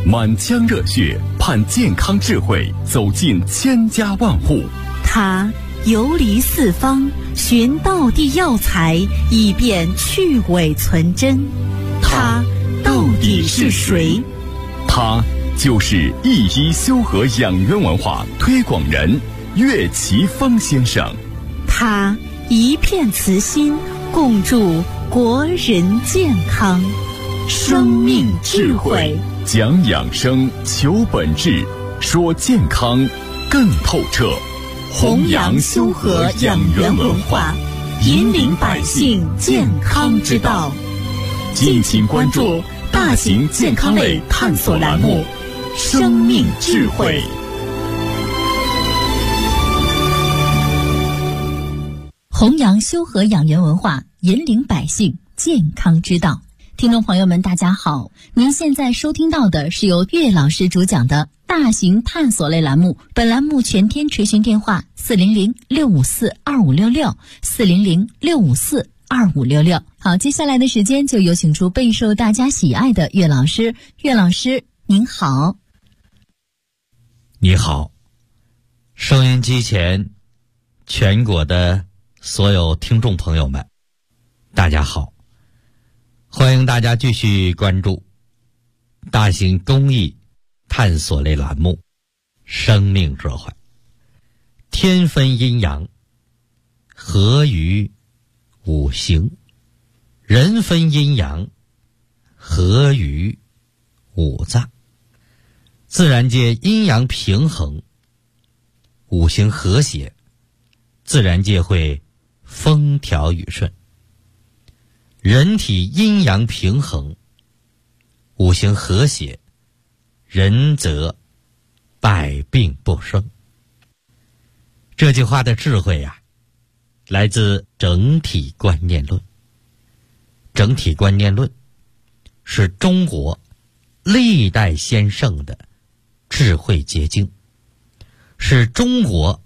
满腔热血盼健康智慧走进千家万户。 他游离四方，寻道地药材，以便去伪存真。他到底是谁？ 他就是一医修和养元文化推广人岳奇芳先生。 他一片慈心，共筑国人健康。生命智慧， 讲养生，求本质，说健康更透彻。 弘扬修和养元文化，引领百姓健康之道。敬请关注大型健康类探索栏目《生命智慧》。 弘扬修和养元文化，引领百姓健康之道。听众朋友们，大家好，您现在收听到的是由岳老师主讲的大型探索类栏目。本栏目全天垂询电话400-654-2566，400-654-2566。好，接下来的时间就有请出备受大家喜爱的岳老师。岳老师您好。 你好，收音机前全国的所有听众朋友们，大家好，欢迎大家继续关注大型公益探索类栏目《生命智慧》。天分阴阳，合于五行；人分阴阳，合于五脏。自然界阴阳平衡，五行和谐，自然界会风调雨顺。人体阴阳平衡，五行和谐，人则百病不生。这句话的智慧啊，来自整体观念论。整体观念论是中国历代先圣的智慧结晶，是中国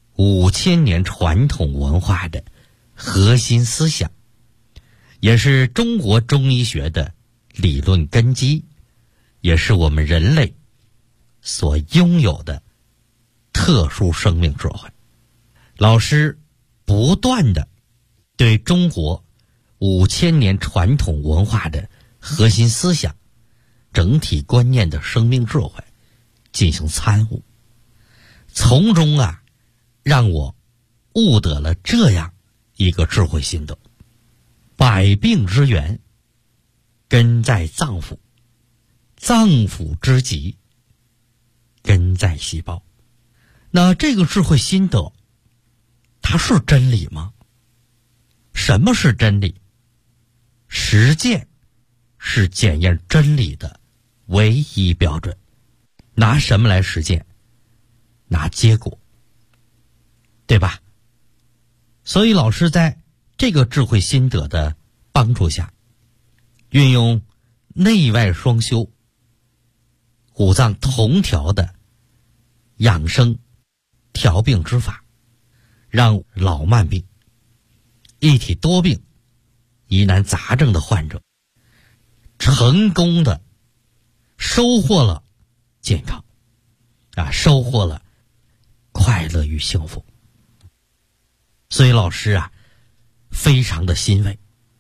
5000年传统文化的核心思想，也是中国中医学的理论根基，也是我们人类所拥有的特殊生命智慧。老师不断地对中国5000年传统文化的核心思想、整体观念的生命智慧进行参悟，从中让我悟得了这样一个智慧心得：百病之源根在脏腑，脏腑之疾根在细胞。那这个智慧心得，它是真理吗？什么是真理？实践是检验真理的唯一标准。拿什么来实践？拿结果，对吧？所以老师在这个智慧心得的帮助下，运用内外双修、五脏同调的养生调病之法，让老慢病、一体多病、疑难杂症的患者成功的收获了健康，收获了快乐与幸福。所以老师非常的欣慰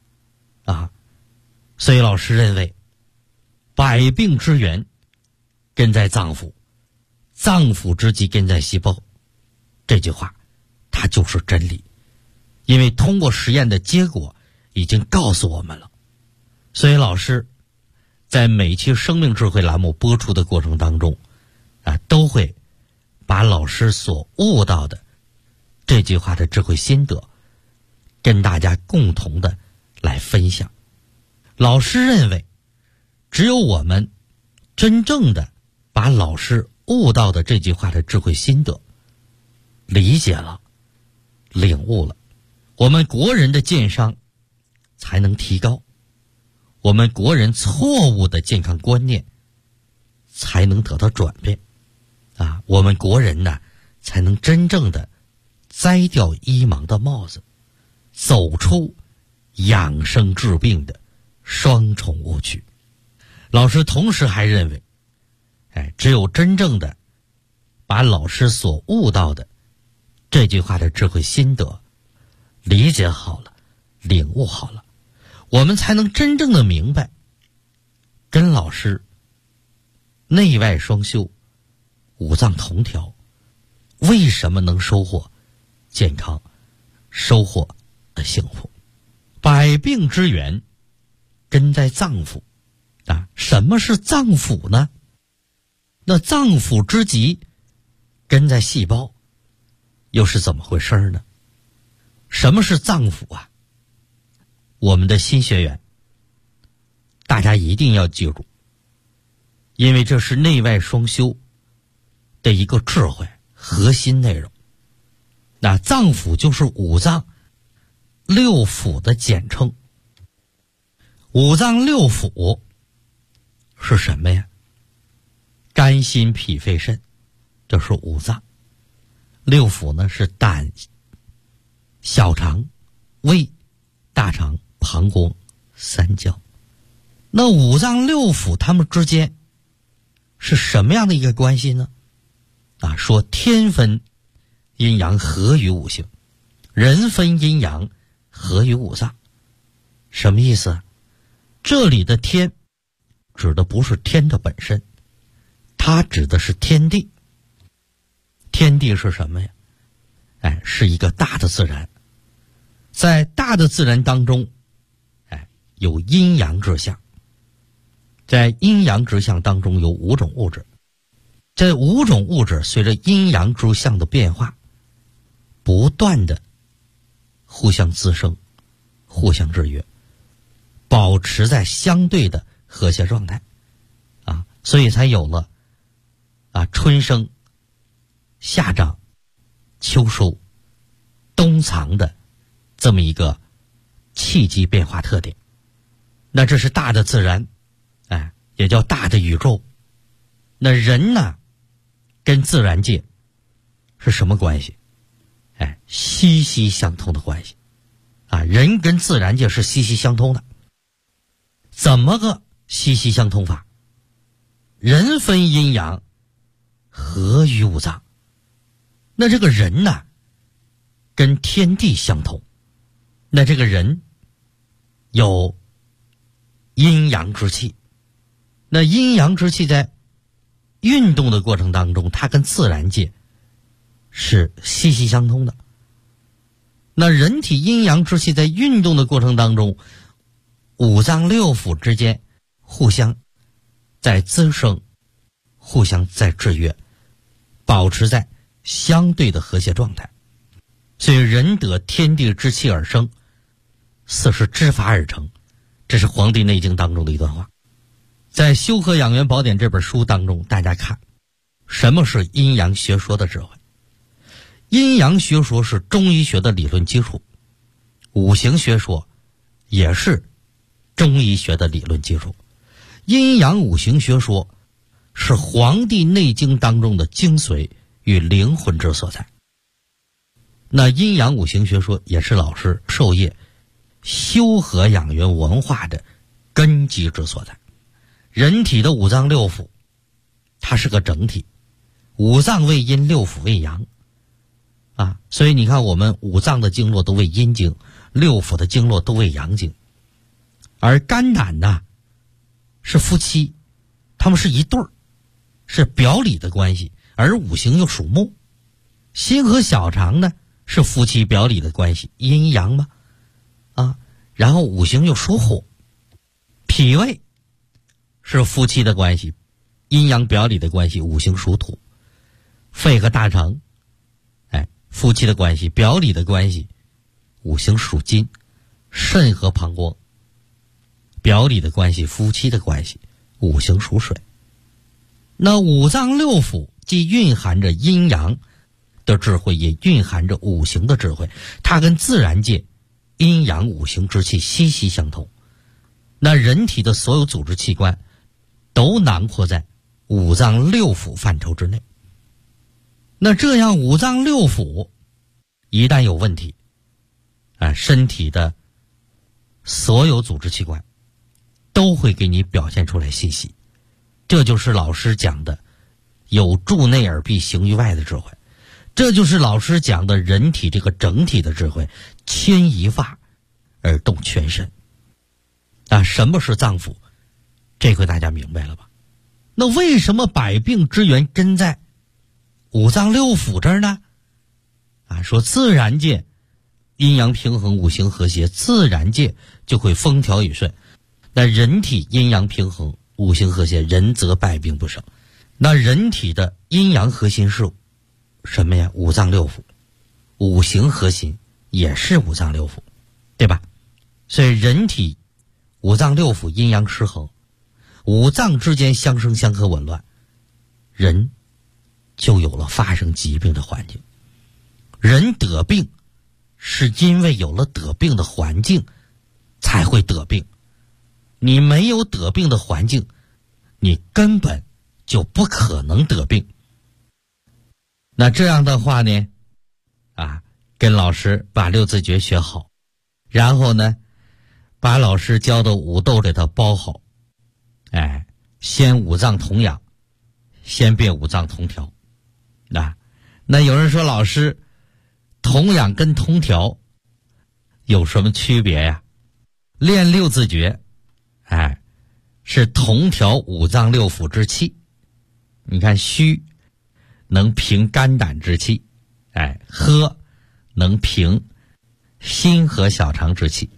所以老师认为，百病之源根在脏腑，脏腑之疾根在细胞。这句话它就是真理，因为通过实验的结果已经告诉我们了。所以老师在每期生命智慧栏目播出的过程当中都会把老师所悟到的这句话的智慧心得跟大家共同的来分享。老师认为，只有我们真正的把老师悟到的这句话的智慧心得理解了、领悟了，我们国人的健商才能提高，我们国人错误的健康观念才能得到转变我们国人呢才能真正的摘掉医盲的帽子，走出养生治病的双重误区。老师同时还认为， 只有真正的把老师所悟到的这句话的智慧心得理解好了，领悟好了，我们才能真正的明白跟老师内外双修，五脏同调，为什么能收获健康，收获幸福。百病之源根在脏腑啊，什么是脏腑呢？那脏腑之极根在细胞，又是怎么回事呢？什么是脏腑啊？我们的新学员大家一定要记住，因为这是内外双修的一个智慧核心内容。那脏腑就是五脏六腑的简称。五脏六腑是什么呀？肝心脾肺肾，这是五脏。六腑呢是胆、小肠、胃、大肠、膀胱、三焦。那五脏六腑它们之间是什么样的一个关系呢？说天分阴阳合于五行，人分阴阳合于五脏。什么意思？这里的天指的不是天的本身，它指的是天地。天地是什么呀？是一个大的自然。在大的自然当中，有阴阳之象。在阴阳之象当中有5种物质。这5种物质随着阴阳之象的变化，不断的互相滋生，互相制约，保持在相对的和谐状态所以才有了春生、夏长、秋收、冬藏的这么一个气机变化特点。那这是大的自然，也叫大的宇宙。那人呢，跟自然界是什么关系？息息相通的关系人跟自然界是息息相通的。怎么个息息相通法？人分阴阳合于五脏。那这个人呢，跟天地相通。那这个人有阴阳之气。那阴阳之气在运动的过程当中，它跟自然界是息息相通的。那人体阴阳之气在运动的过程当中，五脏六腑之间互相在滋生，互相在制约，保持在相对的和谐状态。所以人得天地之气而生，四是之法而成。这是《黄帝内经》当中的一段话。在《修和养元宝典》这本书当中，大家看什么是阴阳学说的智慧。阴阳学说是中医学的理论基础，五行学说也是中医学的理论基础。阴阳五行学说是《黄帝内经》当中的精髓与灵魂之所在。那阴阳五行学说也是老师授业修和养元文化的根基之所在。人体的五脏六腑它是个整体，五脏为阴，六腑为阳所以你看我们五脏的经络都为阴经，六腑的经络都为阳经。而肝胆呢是夫妻，他们是一对儿，是表里的关系，而五行又属木。心和小肠呢是夫妻表里的关系，阴阳嘛然后五行又属火。脾胃是夫妻的关系，阴阳表里的关系，五行属土。肺和大肠夫妻的关系，表里的关系，五行属金。肾和膀胱表里的关系，夫妻的关系，五行属水。那五脏六腑既蕴含着阴阳的智慧，也蕴含着五行的智慧，它跟自然界阴阳五行之气息息相通。那人体的所有组织器官都囊括在五脏六腑范畴之内。那这样五脏六腑一旦有问题身体的所有组织器官都会给你表现出来信息。这就是老师讲的有助内而必行于外的智慧。这就是老师讲的人体这个整体的智慧，牵一发而动全身。什么是脏腑？这回大家明白了吧？那为什么百病之源真在五脏六腑这儿呢？说自然界阴阳平衡，五行和谐，自然界就会风调雨顺。那人体阴阳平衡，五行和谐，人则百病不生。那人体的阴阳核心是什么呀？五脏六腑。五行核心也是五脏六腑，对吧？所以人体五脏六腑阴阳失衡，五脏之间相生相克紊乱，人就有了发生疾病的环境。人得病是因为有了得病的环境才会得病，你没有得病的环境，你根本就不可能得病。那这样的话呢，跟老师把六字诀学好，然后呢把老师教的五斗给它包好，先五脏同养，先变五脏同调。那有人说老师，同养跟同调有什么区别呀？练六字诀是同调五脏六腑之气。你看虚能平肝胆之气，喝能平心和小肠之气，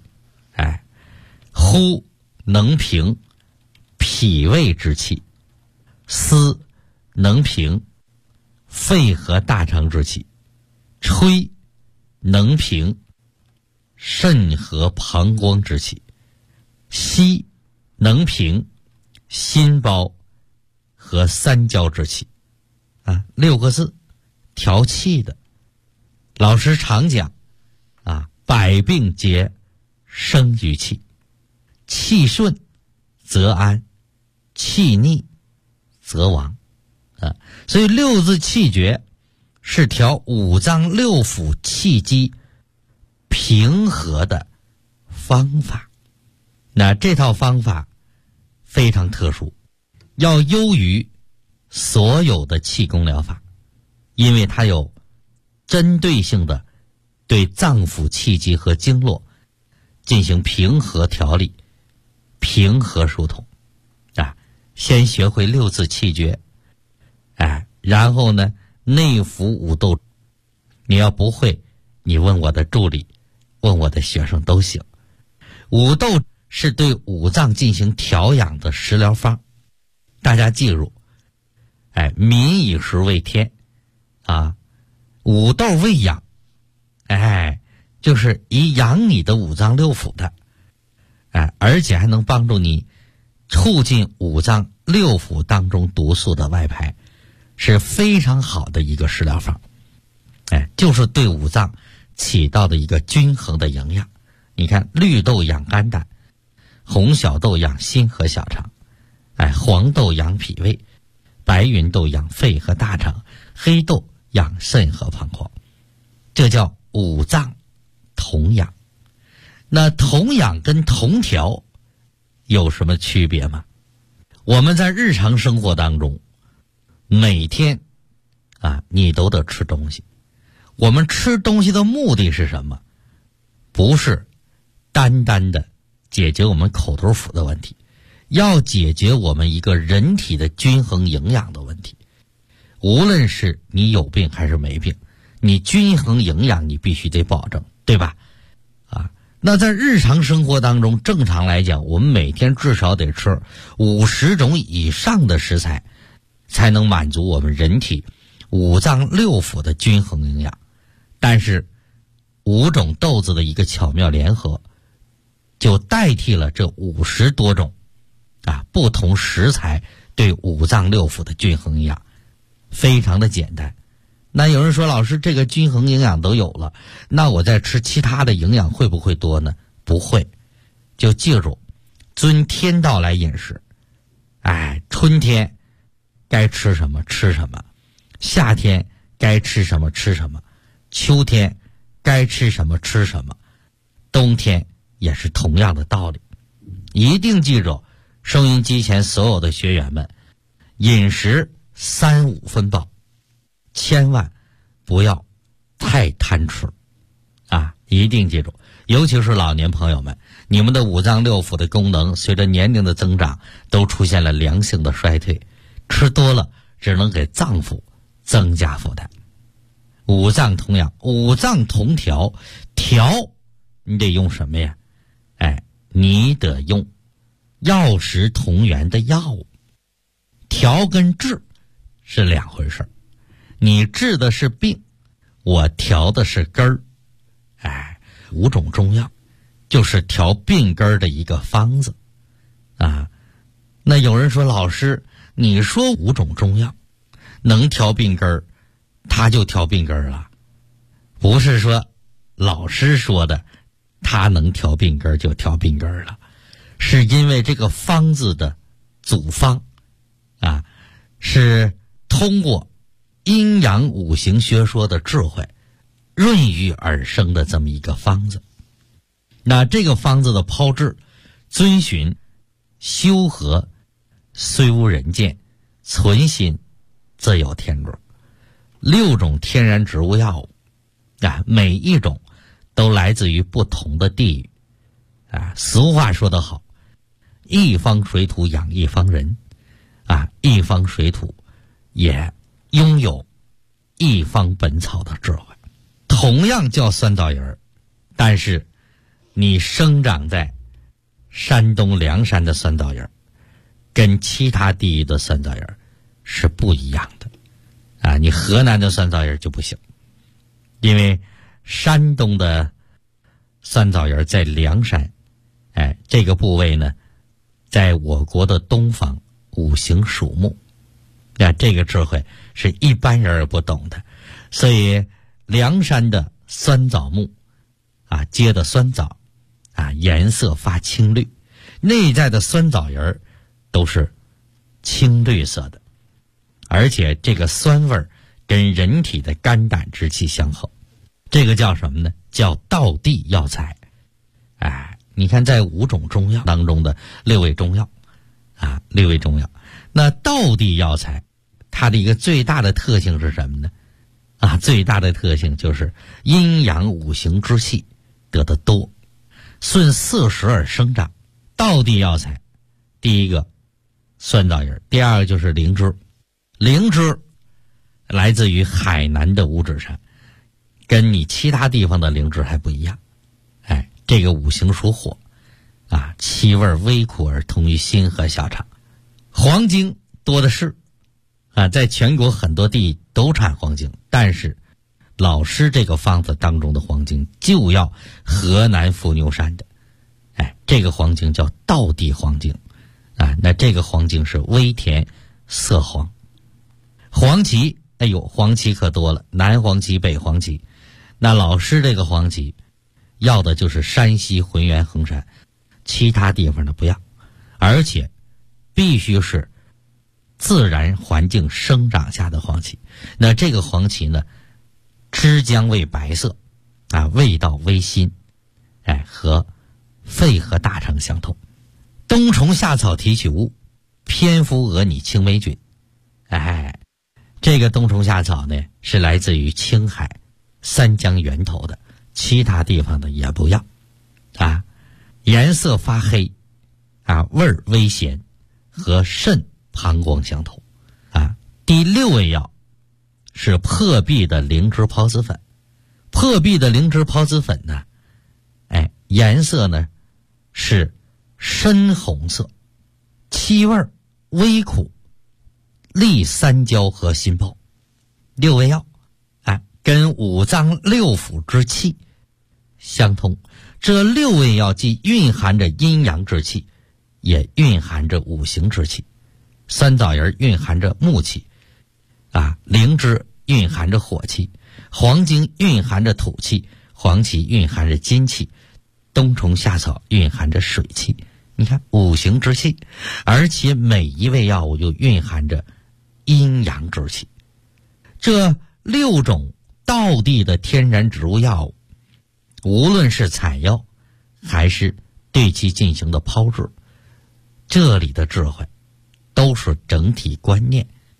呼能平脾胃之气，思能平肺和大肠之气，吹能平肾和膀胱之气，吸能平心包和三焦之气。六个字，调气的。老师常讲百病皆生于气，气顺则安，气逆则亡。所以六字气诀是调五脏六腑气机平和的方法。那这套方法非常特殊，要优于所有的气功疗法，因为它有针对性的对脏腑气机和经络进行平和调理，平和疏通。先学会六字气诀，然后呢内服五斗。你要不会，你问我的助理，问我的学生都行。五斗是对五脏进行调养的食疗方，大家记住，民以食为天五斗为养，就是以养你的五脏六腑的，而且还能帮助你促进五脏六腑当中毒素的外排，是非常好的一个食疗方。就是对五脏起到的一个均衡的营养。你看，绿豆养肝胆，红小豆养心和小肠，黄豆养脾胃，白芸豆养肺和大肠，黑豆养肾和膀胱。这叫五脏同养。那同养跟同调有什么区别吗？我们在日常生活当中，每天你都得吃东西。我们吃东西的目的是什么？不是单单的解决我们口头腹的问题，要解决我们一个人体的均衡营养的问题。无论是你有病还是没病，你均衡营养你必须得保证，对吧？那在日常生活当中，正常来讲，我们每天至少得吃50种以上的食材，才能满足我们人体五脏六腑的均衡营养。但是5种豆子的一个巧妙联合，就代替了这50多种不同食材对五脏六腑的均衡营养，非常的简单。那有人说，老师，这个均衡营养都有了，那我再吃其他的营养会不会多呢？不会。就记住，遵天道来饮食。春天该吃什么吃什么，夏天该吃什么吃什么，秋天该吃什么吃什么，冬天也是同样的道理。一定记住，收音机前所有的学员们，饮食 3-5分饱，千万不要太贪吃啊！一定记住，尤其是老年朋友们，你们的五脏六腑的功能随着年龄的增长都出现了良性的衰退，吃多了只能给脏腑增加负担。五脏同养，五脏同调，调你得用什么呀？你得用药食同源的药物。调跟治是两回事，你治的是病，我调的是根儿。5种中药就是调病根儿的一个方子啊。那有人说，老师，你说5种中药能调病根儿，他就调病根儿了？不是说老师说的他能调病根儿就调病根儿了，是因为这个方子的组方啊，是通过阴阳五行学说的智慧润育而生的这么一个方子。那这个方子的炮制遵循修和虽无人见，存心自有天助，6种天然植物药物啊，每一种都来自于不同的地域啊。俗话说得好，一方水土养一方人啊，一方水土也拥有一方本草的智慧。同样叫酸枣仁，但是你生长在山东凉山的酸枣仁跟其他地域的酸枣仁是不一样的啊。你河南的酸枣仁就不行，因为山东的酸枣仁在凉山，这个部位呢，在我国的东方五行属木，这个智慧是一般人不懂的。所以凉山的酸枣木啊，结的酸枣啊，颜色发青绿，内在的酸枣仁都是青绿色的，而且这个酸味跟人体的肝胆之气相合，这个叫什么呢？叫道地药材。你看在5种中药当中的6味中药啊，6味中药，那道地药材它的一个最大的特性是什么呢？最大的特性就是阴阳五行之气得的多，顺4时而生长。道地药材，第一个酸枣仁，第二个就是灵芝。灵芝来自于海南的五指山，跟你其他地方的灵芝还不一样。这个五行属火啊，气味微苦而通于心和小肠。黄精多的是啊，在全国很多地都产黄精，但是老师这个方子当中的黄精就要河南伏牛山的，这个黄精叫道地黄精啊。那这个黄精是微甜色黄。黄芪，黄芪可多了，南黄芪、北黄芪。那老师这个黄芪要的就是山西浑源衡山，其他地方的不要，而且必须是自然环境生长下的黄芪。那这个黄芪呢，汁浆为白色啊，味道微辛，和肺和大肠相通。冬虫夏草提取物，蝙蝠蛾拟青霉菌。这个冬虫夏草呢，是来自于青海三江源头的，其他地方的也不要啊。颜色发黑啊，味儿微咸，和肾膀胱相同啊。第6味药是破壁的灵芝孢子粉。破壁的灵芝孢子粉呢，颜色呢是深红色，气味微苦，利三焦和心泡。6味药跟五脏六腑之气相通。这6味药既蕴含着阴阳之气，也蕴含着五行之气。酸枣仁蕴含着木气啊，灵芝蕴含着火气，黄精蕴含着土气，黄芪蕴含着金气，冬虫夏草蕴含着水气。你看五行之气，而且每一味药物又蕴含着阴阳之气。这6种道地的天然植物药物，无论是采药还是对其进行的炮制，这里的智慧都是整体观念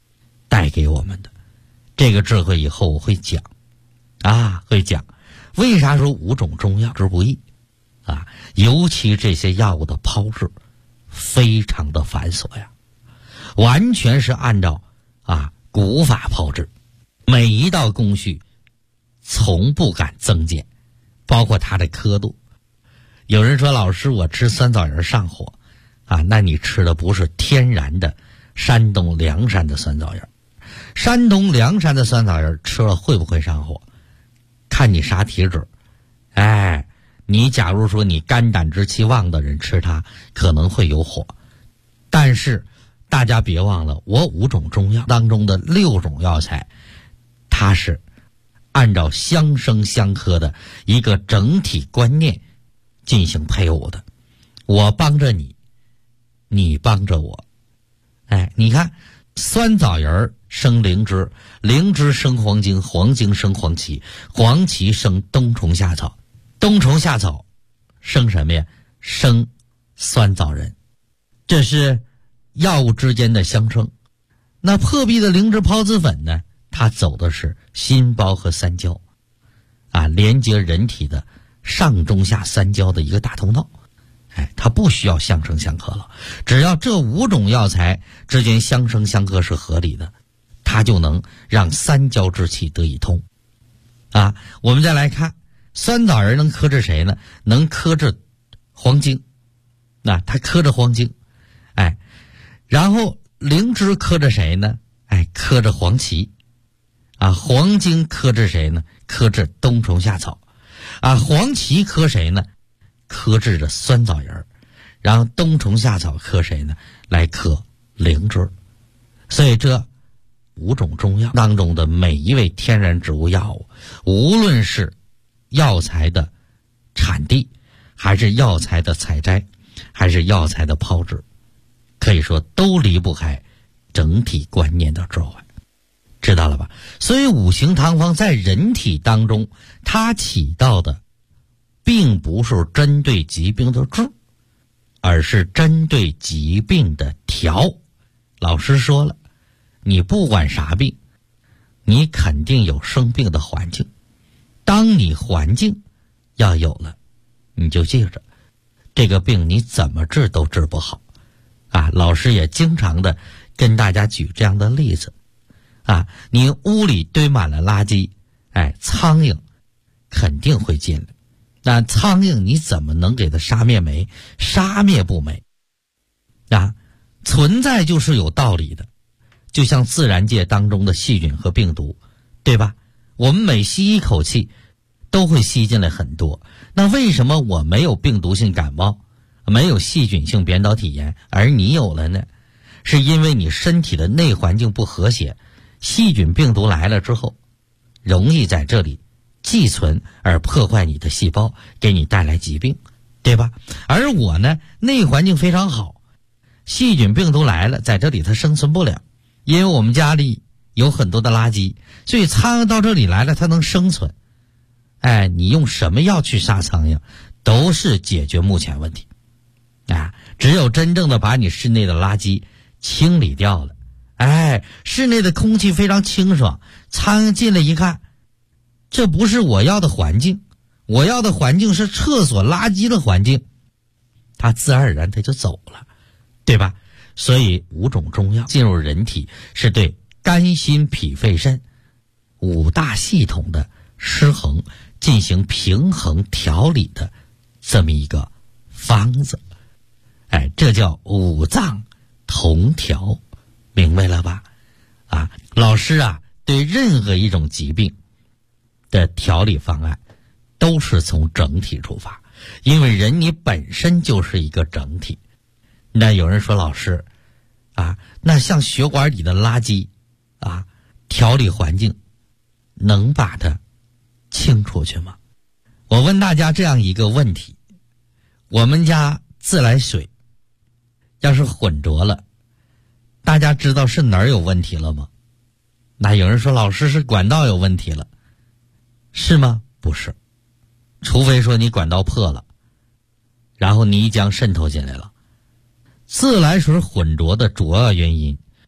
带给我们的。这个智慧以后我会讲会讲为啥说5种中药治不易尤其这些药物的炮制非常的繁琐呀，完全是按照古法炮制，每一道工序从不敢增减，包括它的刻度。有人说老师我吃酸枣仁上火那你吃的不是天然的山东凉山的酸枣仁。山东凉山的酸枣仁吃了会不会上火？看你啥体质。你假如说你肝胆之气旺的人吃它可能会有火，但是大家别忘了，我5种中药当中的6种药材，它是按照相生相克的一个整体观念进行配伍的。我帮着你，你帮着我。你看酸枣仁生灵芝，灵芝生黄精，黄精生黄芪，黄芪生冬虫夏草，冬虫夏草生什么呀？生酸枣仁。这是药物之间的相生。那破壁的灵芝孢子粉呢，它走的是心包和三焦连接人体的上中下三焦的一个大通道。它不需要相生相克了，只要这5种药材之间相生相克是合理的，它就能让三焦之气得以通我们再来看酸枣仁能克制谁呢？能克制黄精，它克制黄精。然后灵芝克制谁呢？克制黄芪黄精克制谁呢？克制冬虫夏草黄芪克谁呢？克制着酸枣仁。然后冬虫夏草克谁呢？来克灵芝。所以这5种中药当中的每一味天然植物药物，无论是药材的产地，还是药材的采摘，还是药材的炮制，可以说都离不开整体观念的转换，知道了吧？所以五行汤方在人体当中，它起到的并不是针对疾病的治，而是针对疾病的调。老师说了，你不管啥病，你肯定有生病的环境。当你环境要有了，你就记着，这个病你怎么治都治不好老师也经常的跟大家举这样的例子你屋里堆满了垃圾，苍蝇肯定会进来，那苍蝇你怎么能给它杀灭没？杀灭不没存在就是有道理的。就像自然界当中的细菌和病毒，对吧？我们每吸一口气都会吸进来很多，那为什么我没有病毒性感冒，没有细菌性扁桃体炎，而你有了呢？是因为你身体的内环境不和谐，细菌病毒来了之后容易在这里寄存而破坏你的细胞，给你带来疾病，对吧？而我呢，内环境非常好，细菌病毒来了在这里它生存不了，因为我们家里有很多的垃圾，所以苍蝇到这里来了它能生存。你用什么药去杀苍蝇都是解决目前问题只有真正的把你室内的垃圾清理掉了，室内的空气非常清爽，苍蝇进来一看，这不是我要的环境，我要的环境是厕所垃圾的环境，它自然而然它就走了，对吧？所以5种中药进入人体，是对肝心脾肺肾5大系统的失衡进行平衡调理的这么一个方子。这叫5脏同调，明白了吧？老师对任何一种疾病的调理方案都是从整体出发，因为人你本身就是一个整体。那有人说老师那像血管里的垃圾调理环境能把它清出去吗？我问大家这样一个问题，我们家自来水要是混浊了，大家知道是哪儿有问题了吗？那有人说老师是管道有问题了，是吗？不是，除非说你管道破了，然后泥浆渗透进来了。自来水混浊的主要原因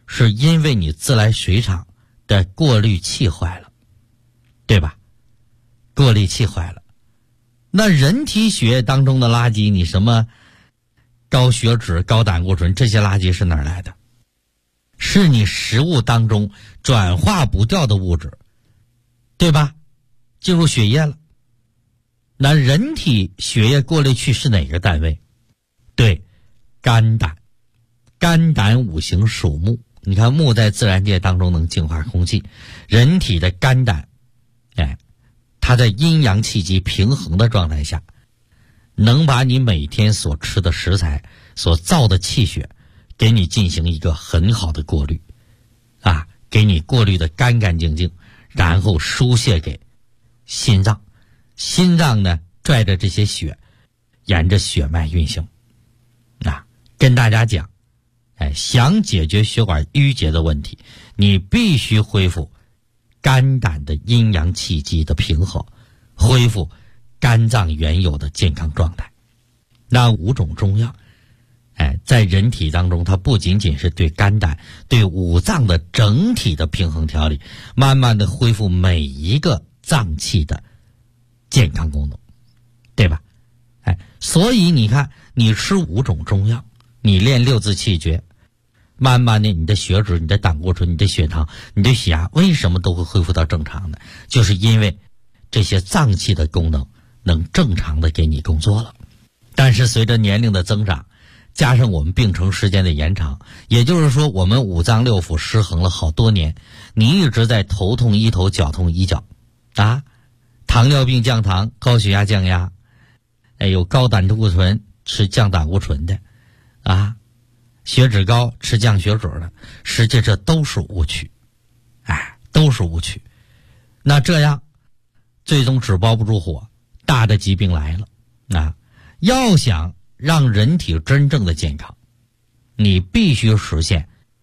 是因为你自来水厂的过滤器坏了，对吧？过滤器坏了。那人体血液当中的垃圾，你什么高血脂、高胆固醇，这些垃圾是哪儿来的？是你食物当中转化不掉的物质，对吧？进入血液了。那人体血液过滤器是哪个单位？对，肝胆。肝胆五行属木，你看木在自然界当中能净化空气，人体的肝胆，它在阴阳气机平衡的状态下，能把你每天所吃的食材所造的气血给你进行一个很好的过滤给你过滤的干干净净，然后输泄给心脏，心脏呢拽着这些血沿着血脉运行跟大家讲，想解决血管淤结的问题，你必须恢复肝胆的阴阳气机的平衡，恢复肝脏原有的健康状态。那5种中药在人体当中，它不仅仅是对肝胆、对五脏的整体的平衡调理，慢慢的恢复每一个脏器的健康功能，对吧？所以你看，你吃5种中药，你练6字气诀，慢慢的你的血脂、你的胆固醇、你的血糖、你的血压为什么都会恢复到正常的？就是因为这些脏器的功能能正常的给你工作了。但是随着年龄的增长，加上我们病程时间的延长，也就是说我们5脏6腑失衡了好多年，你一直在头痛医头，脚痛医脚糖尿病降糖，高血压降压，有高胆固醇吃降胆固醇的血脂高吃降血脂的，实际这都是误区，都是误区。那这样最终纸包不住火，大的疾病来了要想让人体真正的健康，你必须实现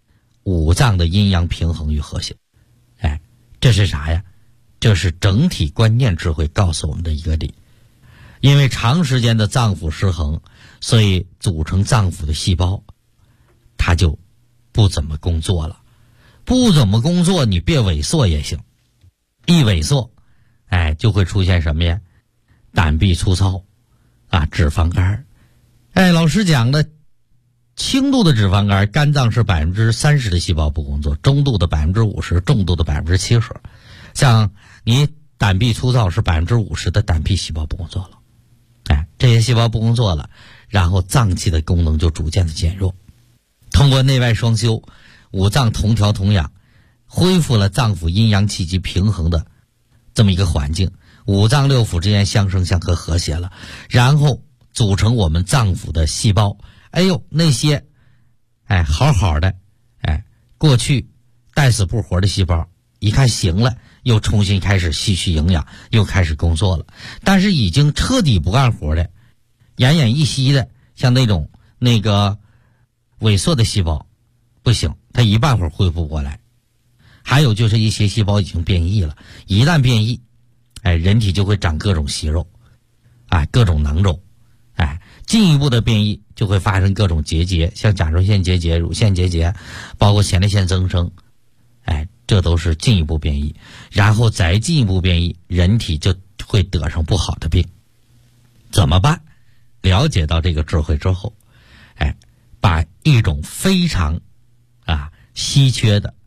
5脏的阴阳平衡与和谐。这是啥呀？这是整体观念智慧告诉我们的一个理。因为长时间的脏腑失衡，所以组成脏腑的细胞它就不怎么工作了。不怎么工作，你别萎缩也行，一萎缩就会出现什么呀？胆壁粗糙脂肪肝。老师讲的轻度的脂肪肝，肝脏是30%的细胞不工作，中度的50%，重度的70%。像你胆壁粗糙是50%的胆壁细胞不工作了，这些细胞不工作了，然后脏器的功能就逐渐的减弱。通过内外双修，5脏同调同养，恢复了脏腑阴阳气机平衡的这么一个环境，5脏6腑之间相生相克和谐了，然后组成我们脏腑的细胞。那些好好的过去带死不活的细胞，一看行了，又重新开始吸取营养，又开始工作了。但是已经彻底不干活的，奄奄一息的，像那个萎缩的细胞不行，它一半会儿恢复过来。还有就是一些细胞已经变异了，一旦变异人体就会长各种息肉各种囊肿进一步的变异就会发生各种结节，像甲状腺结节、乳腺结节，包括前列腺增生这都是进一步变异。然后再进一步变异，人体就会得上不好的病。怎么办？了解到这个智慧之后把一种非常稀缺的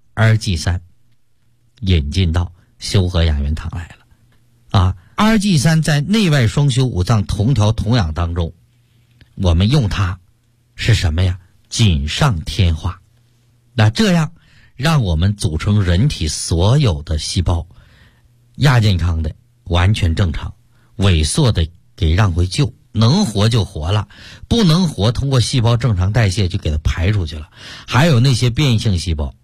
RG3引进到修和养元堂来了RG3在内外双修5脏同调同养当中，我们用它是什么呀？锦上添花。那这样让我们组成人体所有的细胞亚健康的完全正常，萎缩的给让回旧，能活就活了，不能活通过细胞正常代谢就给它排出去了。还有那些变异性细胞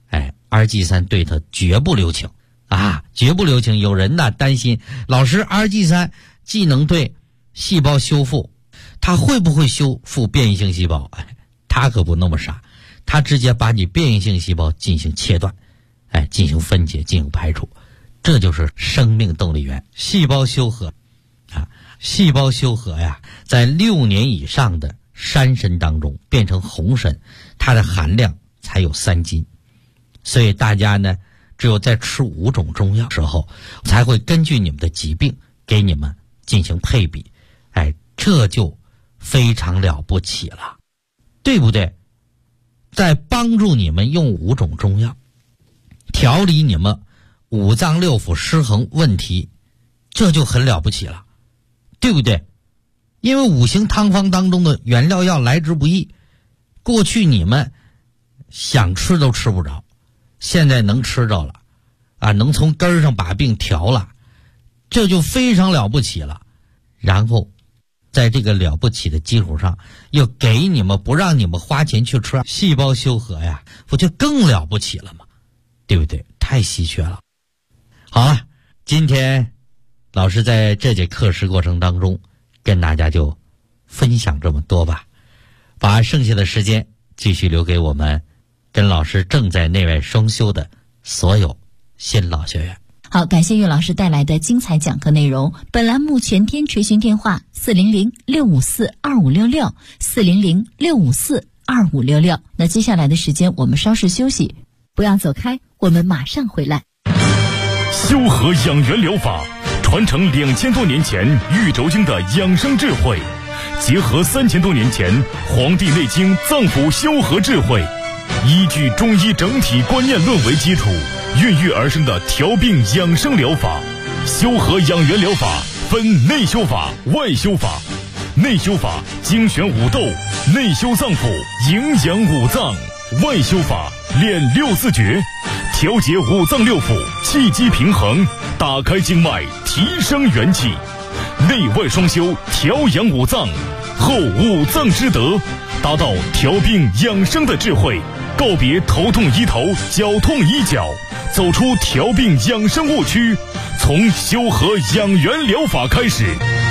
RG3对它绝不留情绝不留情。有人担心，老师 RG3 既能对细胞修复，它会不会修复变异性细胞？它可不那么傻，它直接把你变异性细胞进行切断进行分解，进行排除。这就是生命动力源。细胞修和细胞修和在6年以上的山参当中变成红参，它的含量才才有3斤。所以大家呢，只有在吃5种中药的时候，才会根据你们的疾病给你们进行配比。这就非常了不起了，对不对？在帮助你们用5种中药调理你们五脏六腑失衡问题，这就很了不起了，对不对？因为五行汤方当中的原料药来之不易，过去你们想吃都吃不着，现在能吃着了能从根儿上把病调了，这就非常了不起了。然后在这个了不起的基础上，又给你们不让你们花钱去吃细胞修和呀，不就更了不起了吗？对不对？太稀缺了。好了，今天老师在这节课时过程当中跟大家就分享这么多吧，把剩下的时间继续留给我们跟老师正在内外双修的所有新老学员。 好，感谢岳老师带来的精彩讲课内容。本栏目全天垂询电话400-654-2566 400-654-2566。那接下来的时间我们稍事休息，不要走开，我们马上回来。 修和养元疗法传承2000多年前玉轴经的养生智慧，结合3000多年前《黄帝内经》脏腑修和智慧，依据中医整体观念论为基础，孕育而生的调病养生疗法。修和养元疗法分内修法、外修法。内修法精选五斗，内修脏腑，营养五脏；外修法练6字诀，调节五脏六腑，气机平衡，打开经脉，提升元气。内外双修，调养五脏，后五脏之德，达到调病养生的智慧，告别头痛医头，脚痛医脚，走出调病养生误区，从修和养元疗法开始。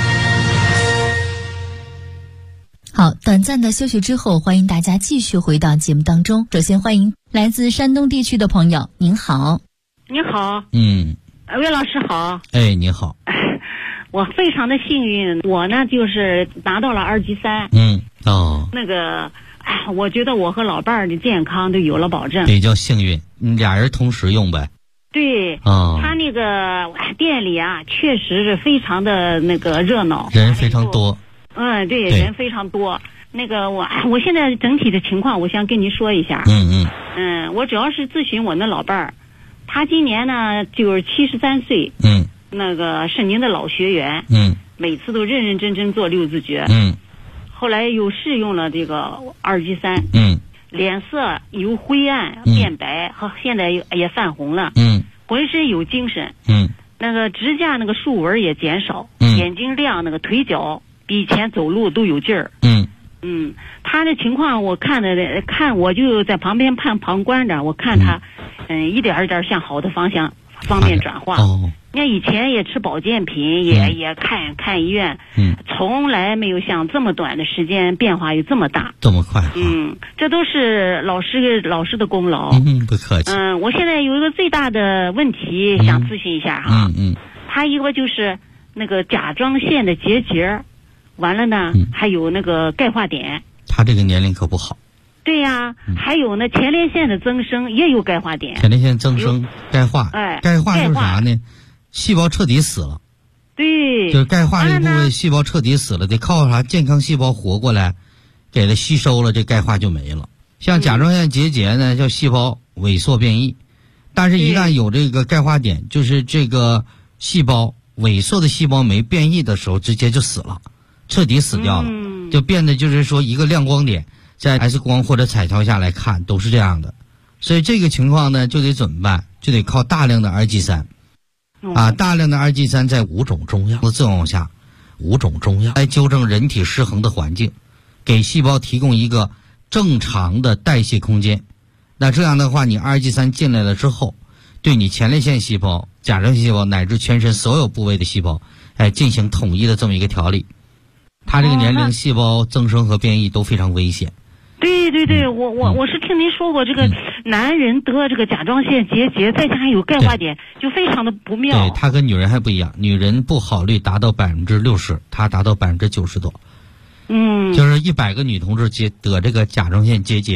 好，短暂的休息之后，欢迎大家继续回到节目当中。首先欢迎来自山东地区的朋友，您好。 你好。魏老师好。 你好。 我非常的幸运，我呢就是拿到了2级3。那个我觉得我和老伴儿的健康都有了保证， 比较幸运，俩人同时用呗。 对，他那个店里确实是非常的那个热闹， 人非常多。 对，人非常多。那个我现在整体的情况，我想跟您说一下。我主要是咨询我那老伴儿，他今年呢就是73岁。那个是您的老学员。每次都认认真真做6字诀。后来又试用了这个2级3。脸色由灰暗变白，和现在也泛红了。浑身有精神。那个指甲那个竖纹也减少。眼睛亮，那个腿脚比以前走路都有劲儿。他的情况我看我就在旁边旁观着，我看他一点一点向好的方面转化。你看以前也吃保健品，也看医院，从来没有像这么短的时间变化有这么大， 这么快。 这都是老师的功劳。 不客气。 我现在有一个最大的问题想咨询一下哈。他一个就是那个甲状腺的结节，完了呢，还有那个钙化点。 他这个年龄可不好。 对呀，还有呢前列腺的增生也有钙化点。 前列腺增生，钙化。钙化就是啥呢？细胞彻底死了。 对， 就是钙化这部位细胞彻底死了，得靠啥健康细胞活过来，给它吸收了，这钙化就没了。像甲状腺结节呢，叫细胞萎缩变异，但是一旦有这个钙化点，就是这个细胞萎缩的细胞没变异的时候，直接就死了，彻底死掉了，就变得就是说一个亮光点，在 X 光或者彩超下来看都是这样的。所以这个情况呢，就得怎么办？就得靠大量的2级3。大量的2级3在5种中药的作用下，5种中药来纠正人体失衡的环境，给细胞提供一个正常的代谢空间。那这样的话，你2级3进来了之后，对你前列腺细胞、甲状腺细胞乃至全身所有部位的细胞，进行统一的这么一个调理。他这个年龄细胞增生和变异都非常危险。 对，我是听您说过，这个男人得这个甲状腺结节，再加上有钙化点，就非常的不妙。 对，他跟女人还不一样，女人不好率达到60%，他达到90%多。就是100个女同志得这个甲状腺结节，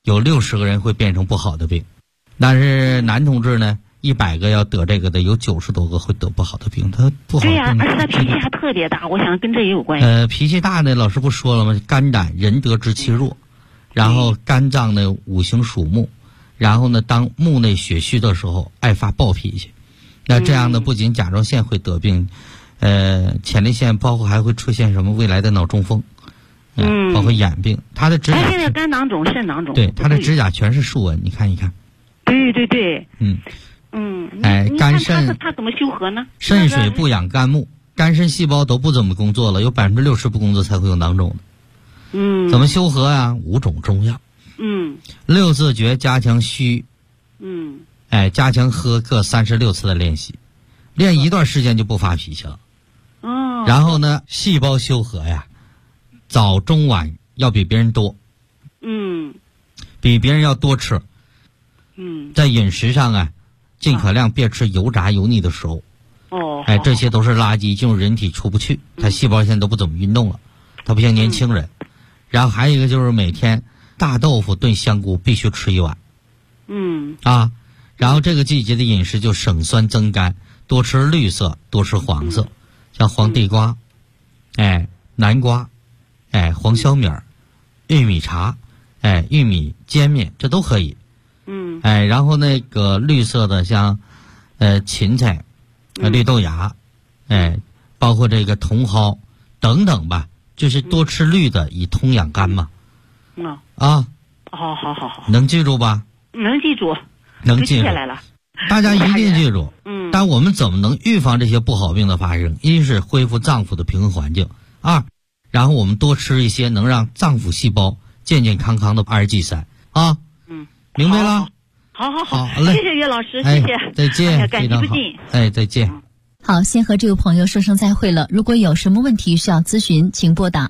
有60个人会变成不好的病。但是男同志呢，100个要得这个的，有90多个会得不好的病。他不好的病。对呀，而且他脾气还特别大，我想跟这也有关系。 脾气大呢，老师不说了吗？肝胆仁德之气弱，然后肝脏呢五行属木，然后呢当木内血虚的时候爱发暴脾气。那这样呢，不仅甲状腺会得病，前列腺包括还会出现什么未来的脑中风，包括眼病。他的指甲现在肝囊肿、肾囊肿， 对，他的指甲全是竖纹，你看一看。 对。 肝肾他怎么修和呢？ 肾水不养肝木，肝肾细胞都不怎么工作了，有60%不工作才会有囊肿的。怎么修和啊？5种中药。6字诀加强虚。加强喝各36次的练习，练一段时间就不发脾气了。然后呢，细胞修和呀，早中晚要比别人多。比别人要多吃。在饮食上啊，尽可量别吃油炸油腻的食物。这些都是垃圾，进入人体出不去。它细胞现在都不怎么运动了，它不像年轻人。然后还有一个就是每天大豆腐炖香菇必须吃1碗。然后这个季节的饮食就省酸增甘，多吃绿色，多吃黄色，像黄地瓜，南瓜，黄小米儿，玉米茶，玉米煎面，这都可以。然后那个绿色的像芹菜，绿豆芽，包括这个茼蒿等等吧，就是多吃绿的，以通养肝嘛。好，能记住吧？ 能记住。 能记住下来了， 大家一定记住。但我们怎么能预防这些不好病的发生？一是恢复脏腑的平衡环境，2，然后我们多吃一些能让脏腑细胞健健康康的2G3啊。明白了？ 好嘞， 谢谢岳老师，谢谢， 再见， 感激不尽。 再见。 好，先和这位朋友说声再会了。如果有什么问题需要咨询，请拨打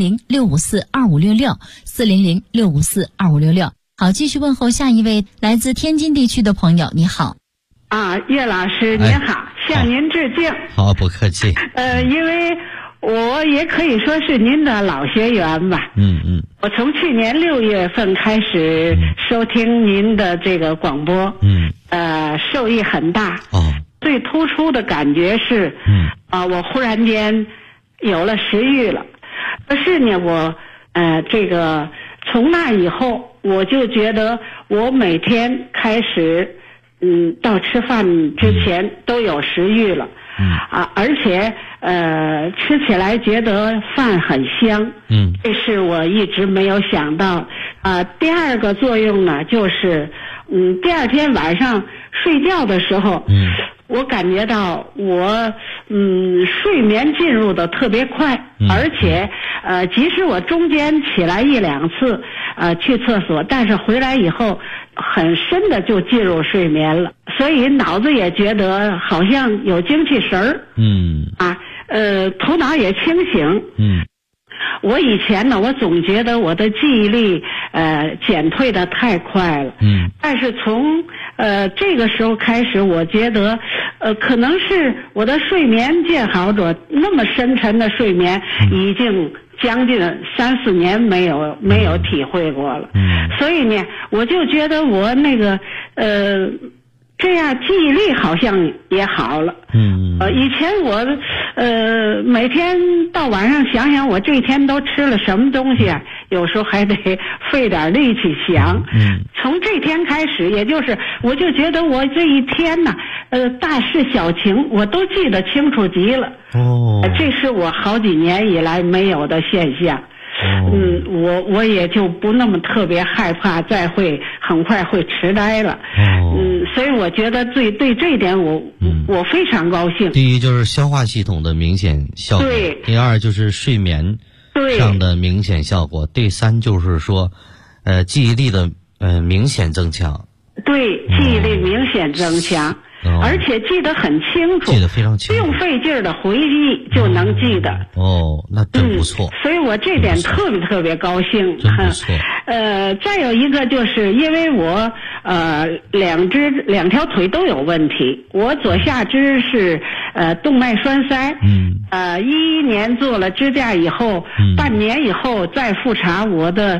400-654-2566，400-654-2566。好，继续问候下一位来自天津地区的朋友。你好。 岳老师您好，向您致敬。 好，不客气。 因为我也可以说是您的老学员吧。我从去年6月份开始收听您的这个广播。受益很大。最突出的感觉是，我忽然间有了食欲了。可是呢，我这个从那以后，我就觉得我每天开始，到吃饭之前都有食欲了。而且吃起来觉得饭很香。这是我一直没有想到。第二个作用呢，就是第二天晚上睡觉的时候，我感觉到我睡眠进入的特别快，而且即使我中间起来1、2次去厕所，但是回来以后很深的就进入睡眠了，所以脑子也觉得好像有精气神儿。头脑也清醒。我以前呢，我总觉得我的记忆力减退的太快了。但是从这个时候开始，我觉得可能是我的睡眠见好者，那么深沉的睡眠已经将近3、4年没有体会过了。所以呢，我就觉得我那个这样记忆力好像也好了。以前我每天到晚上想想我这一天都吃了什么东西啊，有时候还得费点力气想。从这天开始，也就是我就觉得我这一天呢，大事小情我都记得清楚极了。这是我好几年以来没有的现象。我也就不那么特别害怕再很快会痴呆了。所以我觉得对这一点我非常高兴。 第一就是消化系统的明显效果，第二就是睡眠上的明显效果，第三就是说记忆力的明显增强。对， 记忆力明显增强。而且记得很清楚， 记得非常清楚， 不用费劲儿的回忆就能记得。 那真不错。 所以我这点特别高兴。 真不错。 再有一个就是因为我两条腿都有问题，我左下肢是动脉栓塞。11年做了支架以后，半年以后再复查，我的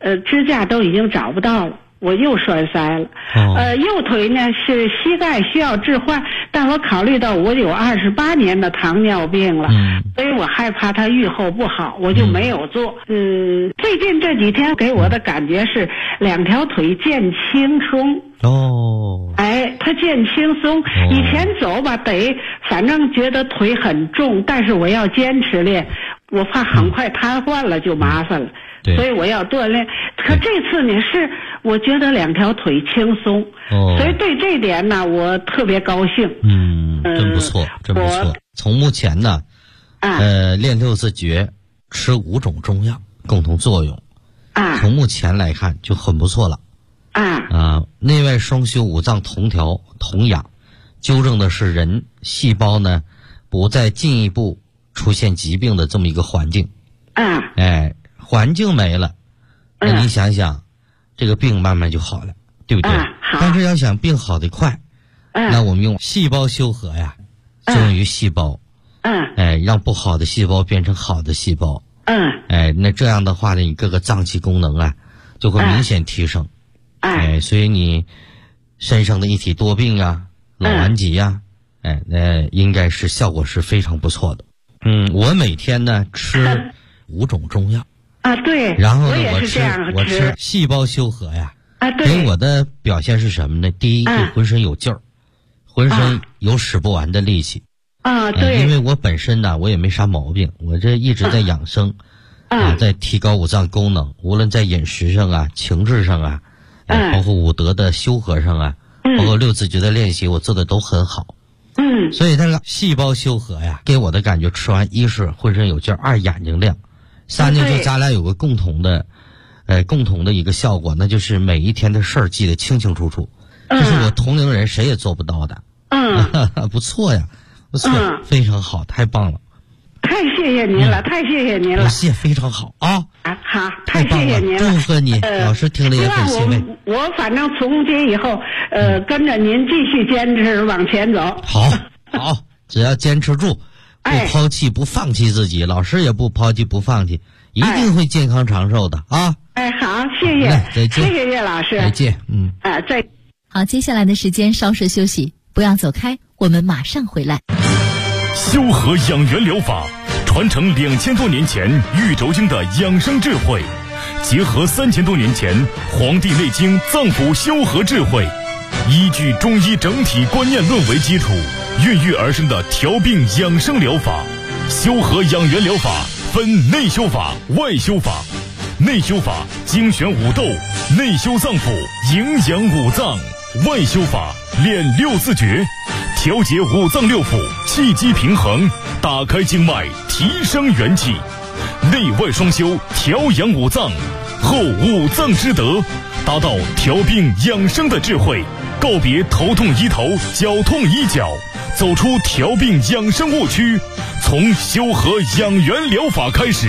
支架都已经找不到了，我又栓塞了。右腿呢是膝盖需要置换，但我考虑到我有28年的糖尿病了，所以我害怕它愈后不好，我就没有做。最近这几天给我的感觉是2条腿渐轻松。它渐轻松。以前走吧反正觉得腿很重，但是我要坚持练，我怕很快瘫痪了就麻烦了，所以我要锻炼。可这次呢是我觉得2条腿轻松，所以对这点呢我特别高兴。 真不错，真不错。从目前呢练6字诀，吃5种中药共同作用，从目前来看就很不错了。内外双修，5脏同调同养，纠正的是人细胞呢不再进一步出现疾病的这么一个环境。环境没了，那你想想，这个病慢慢就好了，对不对？但是要想病好得快，那我们用细胞修和呀，作用于细胞，让不好的细胞变成好的细胞，那这样的话呢，你各个脏器功能就会明显提升。所以你身上的一体多病啊，老顽疾啊，那应该是效果是非常不错的。我每天呢吃5种中药对， 然后呢我吃细胞修和呀，给我的表现是什么呢？第一，就浑身有劲儿，浑身有使不完的力气。对，因为我本身呢我也没啥毛病，我这一直在养生，在提高5脏功能，无论在饮食上啊、情志上啊，包括5德的修和上啊，包括6字诀的练习，我做的都很好。所以这个细胞修和呀，给我的感觉，吃完1是浑身有劲儿，2眼睛亮，3就是咱俩有个共同的一个效果，那就是每一天的事儿记得清清楚楚，这是我同龄人谁也做不到的。不错呀，不错，非常好，太棒了。 太谢谢您了，太谢谢您了。 谢，非常好啊！ 好，太谢谢您了， 祝贺你，老师听了也很欣慰。 我反正从今以后，跟着您继续坚持往前走。 好，只要坚持住，不抛弃不放弃自己，老师也不抛弃不放弃，一定会健康长寿的啊！ 好，谢谢， 再见， 谢谢叶老师， 再见。 再好，接下来的时间稍事休息，不要走开，我们马上回来。 修和养元疗法传承2000多年前玉轴经的养生智慧，结合3000多年前《黄帝内经》脏腑修和智慧，依据中医整体观念论为基础，孕育而生的调病养生疗法。修和养元疗法分内修法、外修法。内修法精选5斗，内修脏腑，营养5脏；外修法练6字诀，调节5脏6腑，气机平衡，打开经脉，提升元气。内外双修，调养5脏，后5脏之德，达到调病养生的智慧，告别头痛医头，脚痛医脚，走出调病养生误区，从修和养元疗法开始。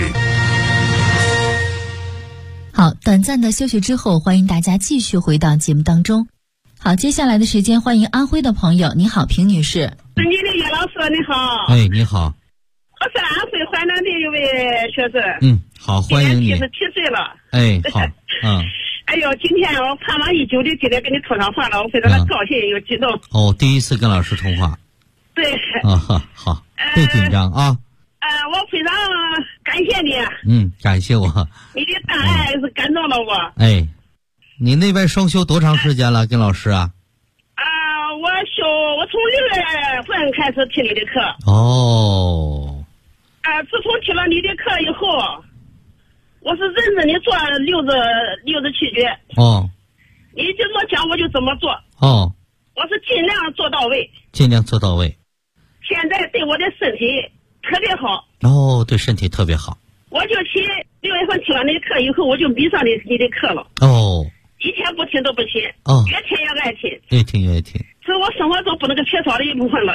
好，短暂的休息之后，欢迎大家继续回到节目当中。好，接下来的时间，欢迎安徽的朋友。你好，平女士。 你的叶老师，你好。 你好。 我是安徽淮南的一位学生。 好，欢迎你。 今年77岁了。 好。 哎呦，今天我盼望已久的今天跟你通上话了，我非常的高兴又激动。 第一次跟老师通话。 对。 好，别紧张啊。 我非常感谢你。 感谢我。 你的大爱是感动了我。 你内外双修多长时间了？跟老师啊？ 我从6月份开始听你的课。自从听了你的课以后，我是认真的做六字气诀。你就怎么讲我就怎么做。我是尽量做到位。现在对我的身体特别好。 对身体特别好。 我就6月份听了你的课以后，我就迷上你的课了。以前不听都不听，越听越爱听， 越听越爱听， 是我生活中不能够缺少的一部分了。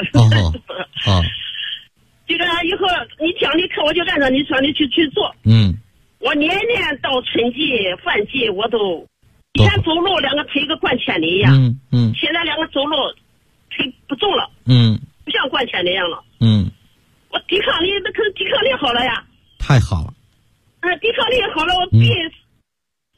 这个以后你讲的课，我就按照你说的去做。我年年到春季、饭季，我都以前走路2个腿跟灌铅的一样。现在2个走路腿不重了。不像灌铅那样了。我抵抗力好了呀。 太好了。 抵抗力好了，我比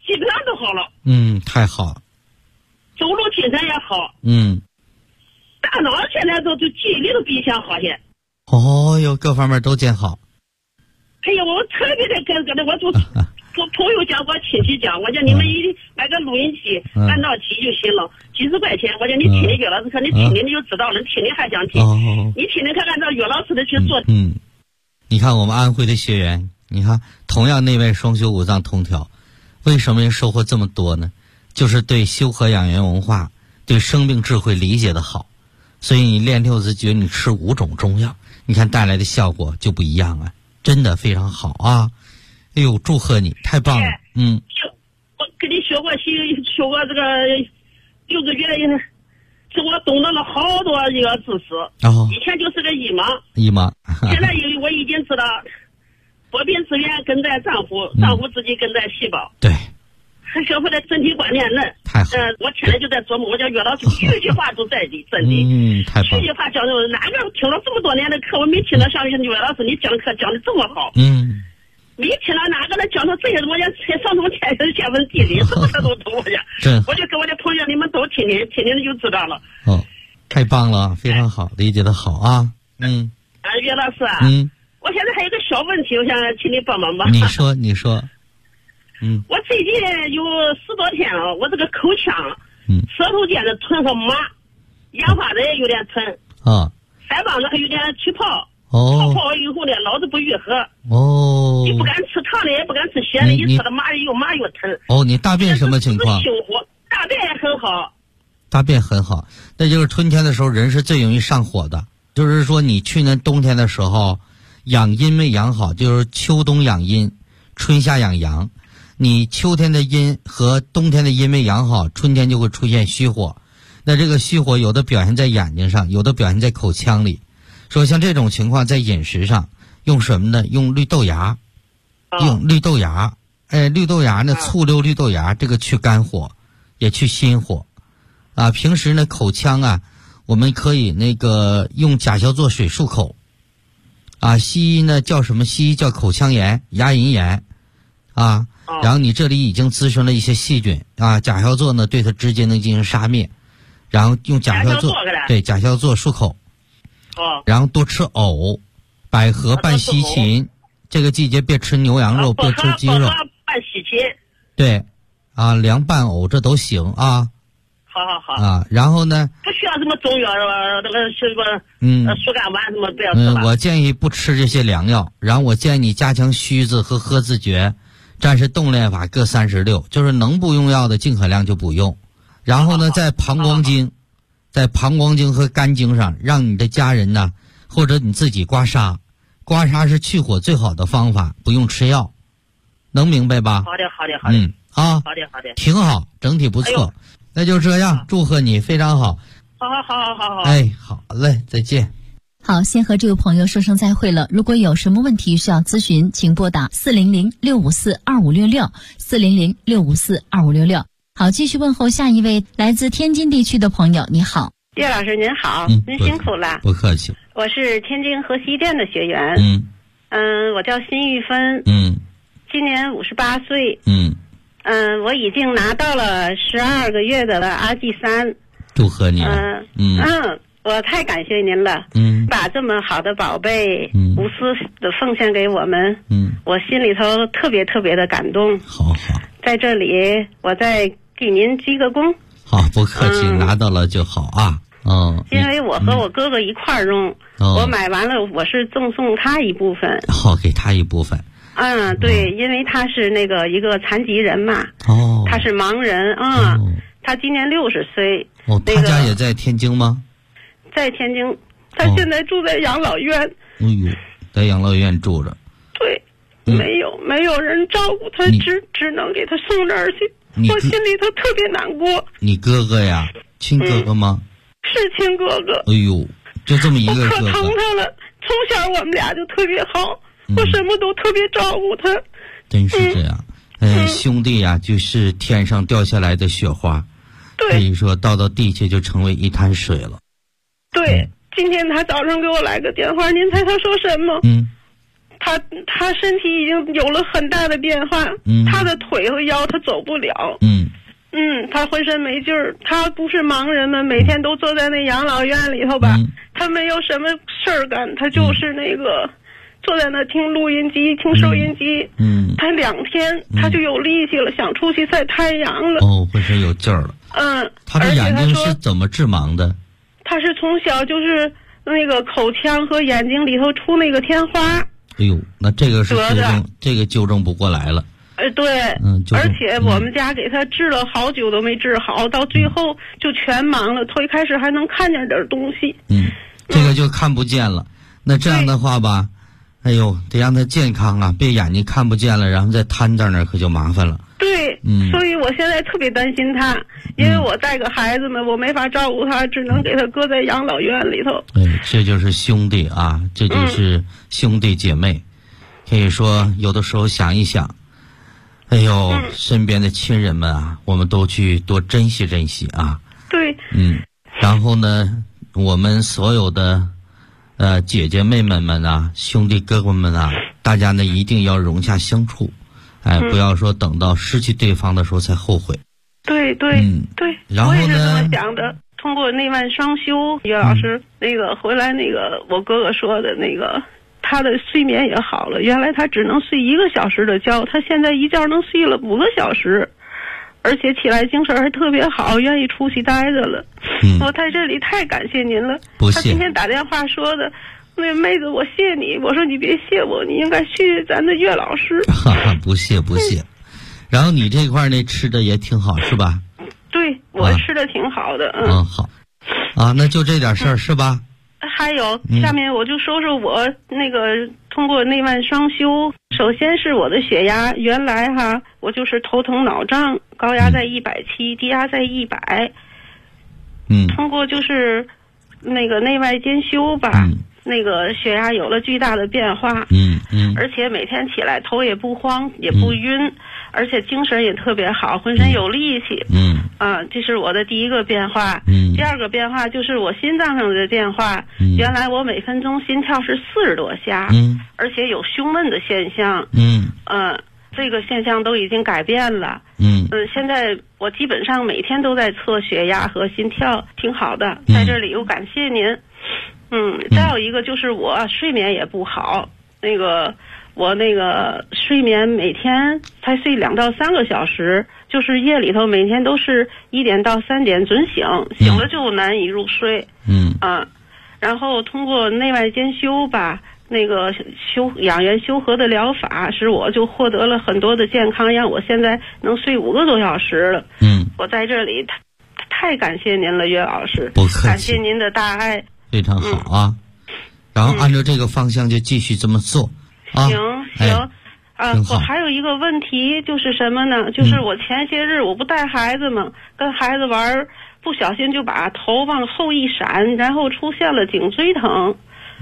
基本上都好了。 太好了。 走路精神也好。大脑现在都记忆力都比以前好些。 哦哟，各方面都见好。 哎呀，我特别的跟我就跟朋友讲，我亲戚讲，我讲你们一定买个录音机，按到机就行了，几十块钱。我讲你听听岳老师课，你听听你就知道了，听你还想听，你听听看，按照岳老师的去做。 你看我们安徽的学员，你看同样那位双修五脏通调，为什么收获这么多呢？就是对修和养元文化、对生命智慧理解的好。所以你练六字诀，你吃5种中药，你看带来的效果就不一样啊，真的非常好啊！哎呦，祝贺你，太棒了！ 我跟你学过这个六字诀，是我懂得了好多这个知识。以前就是个医盲，现在我已经知道，百病之源根在脏腑，脏腑自己根在细胞。 对。 还学会了身体观念论， 太好。 我天天就在琢磨，我叫岳老师句句话都在理，真的。 太棒。 句句话讲的，哪个听了这么多年的课，我没听到像岳老师你讲课讲的这么好。没听到哪个人讲到这些，我讲上从天人下问地理，什么他都懂。我就跟我的朋友你们都听听就知道了。 太棒了，非常好，理解的好啊。 岳老师啊，我现在还有个小问题，我想请你帮忙吧。 你说。 我最近有10多天了，我这个口腔，舌头间的唇和麻，咽花子也有点疼，腮帮子还有点起泡，泡以后呢，老是不愈合。你不敢吃糖的，也不敢吃咸的，一吃了麻又麻又疼。 你大便什么情况？ 大便也很好。 大便很好，那就是春天的时候人是最容易上火的。就是说你去年冬天的时候养阴没养好，就是秋冬养阴，春夏养阳。你秋天的阴和冬天的阴没养好，春天就会出现虚火。那这个虚火有的表现在眼睛上，有的表现在口腔里。说像这种情况在饮食上用什么呢？用绿豆芽，用绿豆芽。绿豆芽呢，醋溜绿豆芽，这个去肝火，也去心火。平时呢口腔啊，我们可以用甲硝唑水漱口。西医呢叫什么？西医叫口腔炎、牙龈炎。然后你这里已经滋生了一些细菌甲硝唑呢对它直接能进行杀灭，然后用甲硝唑漱口。然后多吃藕，百合拌西芹，这个季节别吃牛羊肉，别吃鸡肉。 百合拌西芹。 对，凉拌藕这都行啊。 好。 然后呢？ 不需要什么中药是吧？那个什么疏肝丸什么不要吃吧？ 我建议不吃这些良药，然后我建议你加强虚字和喝字诀。战士动练法各36，就是能不用药的尽可量就不用。然后呢，在膀胱经和肝经上，让你的家人呢，或者你自己刮痧是去火最好的方法，不用吃药，能明白吧？ 好的。 好的，挺好，整体不错。那就这样，祝贺你，非常好。 好。 好嘞，再见。 好，先和这位朋友说声再会了。如果有什么问题需要咨询，请拨打400-654-2566 400-654-2566。好，继续问候下一位来自天津地区的朋友。你好， 岳老师您好，您辛苦了。 不客气。 我是天津河西店的学员。我叫辛玉芬。今年58岁。我已经拿到了12个月的RG3。 祝贺你了。 我太感谢您了。把这么好的宝贝无私的奉献给我们。我心里头特别特别的感动。 好， 在这里我再给您鞠个躬。 好，不客气，拿到了就好啊。 因为我和我哥哥一块儿用，我买完了我是赠送他一部分。 好，给他一部分。 对，因为他是一个残疾人嘛。他是盲人他今年60岁。 他家也在天津吗？ 在天津，他现在住在养老院。 在养老院住着。 对，没有人照顾他，只能给他送这儿去。我心里头特别难过。 你哥哥呀？亲哥哥吗？ 是亲哥哥。 就这么一个哥哥。 我可疼他了，从小我们俩就特别好，我什么都特别照顾他。 真是这样。兄弟呀，就是天上掉下来的雪花。可以说到地下就成为一滩水了。 对，今天他早上给我来个电话，您猜他说什么？ 他身体已经有了很大的变化，他的腿和腰他走不了，他浑身没劲儿。他不是盲人们，每天都坐在那养老院里头吧，他没有什么事儿干，他就是那个坐在那听录音机、听收音机。他2天他就有力气了，想出去晒太阳了。 浑身有劲儿了。他的眼睛是怎么致盲的？ 他是从小就是那个口腔和眼睛里头出那个天花。 哎呦，那这个是纠正不过来了。 对，而且我们家给他治了好久都没治好，到最后就全盲了。头一开始还能看见点东西， 这个就看不见了。那这样的话吧，哎呦，得让他健康啊，别眼睛看不见了，然后再瘫在那儿可就麻烦了。 对，所以我现在特别担心他，因为我带个孩子们，我没法照顾他，只能给他搁在养老院里头。 这就是兄弟啊，这就是兄弟姐妹。可以说有的时候想一想，哎呦，身边的亲人们啊，我们都去多珍惜珍惜啊。 对。 然后呢，我们所有的姐姐妹们们啊，兄弟哥哥们啊，大家呢一定要融洽相处，不要说等到失去对方的时候才后悔。 对。 然后呢， 我也是这么想的。通过内外双修，岳老师那个回来那个我哥哥说的那个，他的睡眠也好了。原来他只能睡1个小时的觉，他现在一觉能睡了5个小时，而且起来精神还特别好，愿意出去待着了。我在这里太感谢您了。 不谢。 他今天打电话说的，那妹子我谢你，我说你别谢我，你应该谢咱的岳老师。 不谢。然后你这块那吃的也挺好是吧？ 对，我吃的挺好的。 好啊，那就这点事儿是吧？ 还有下面我就说说我那个通过内外双修。首先是我的血压，原来我就是头疼脑胀，高压在170，低压在100。通过就是那个内外兼修吧，那个血压有了巨大的变化。而且每天起来头也不慌，也不晕，而且精神也特别好，浑身有力气。这是我的第一个变化。第二个变化就是我心脏上的变化。原来我每分钟心跳是40多下，而且有胸闷的现象。这个现象都已经改变了。现在我基本上每天都在测血压和心跳，挺好的。在这里又感谢您。再有一个就是我睡眠也不好，我那个睡眠每天才睡2到3个小时，就是夜里头每天都是1点到3点准醒，醒了就难以入睡。然后通过内外兼修吧，那个养元修和的疗法，使我就获得了很多的健康，让我现在能睡5个多小时了。我在这里太感谢您了，岳老师， 不客气， 感谢您的大爱， 非常好啊。然后按照这个方向就继续这么做。 行。我还有一个问题就是什么呢？就是我前些日我不带孩子嘛，跟孩子玩，不小心就把头往后一闪，然后出现了颈椎疼。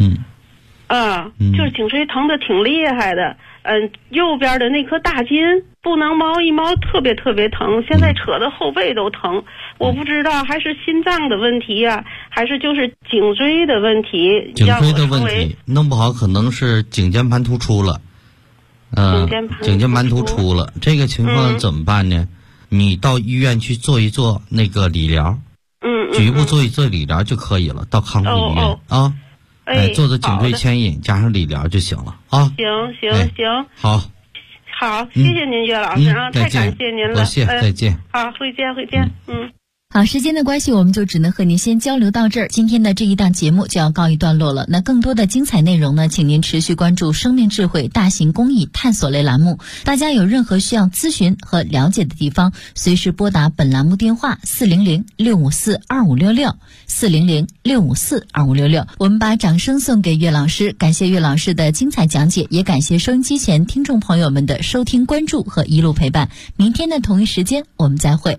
就是颈椎疼的挺厉害的。右边的那颗大筋不能猫一猫，特别特别疼，现在扯的后背都疼。我不知道还是心脏的问题啊，还是就是颈椎的问题。 颈椎的问题弄不好可能是颈间盘突出了。颈间盘突出了，这个情况怎么办呢？你到医院去做一做那个理疗，局部做一做理疗就可以了，到康复医院啊。做做颈椎牵引加上理疗就行了啊。 行。好，谢谢您岳老师啊，太感谢您了。 多谢，再见。 好，会见。 好，时间的关系，我们就只能和您先交流到这儿。今天的这一档节目就要告一段落了。那更多的精彩内容呢，请您持续关注生命智慧大型公益探索类栏目。大家有任何需要咨询和了解的地方，随时拨打本栏目电话400-654-2566 400-654-2566。我们把掌声送给岳老师，感谢岳老师的精彩讲解，也感谢收音机前听众朋友们的收听关注和一路陪伴。明天的同一时间我们再会。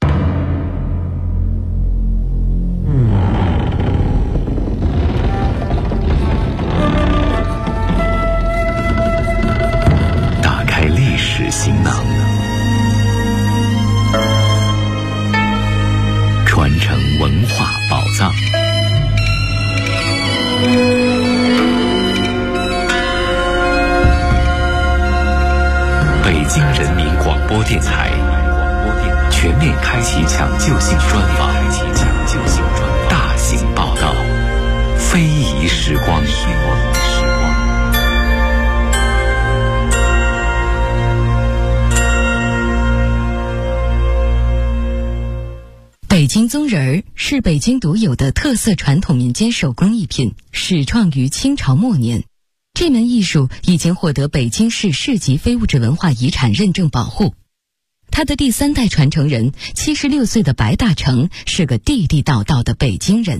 行囊，传承文化宝藏。 电台全面开启抢救性专访，大型报道，非遗时光。 北京宗人儿是北京独有的特色传统民间手工艺品，始创于清朝末年。这门艺术已经获得北京市市级非物质文化遗产认证保护。他的第3代传承人76岁的白大成是个地地道道的北京人。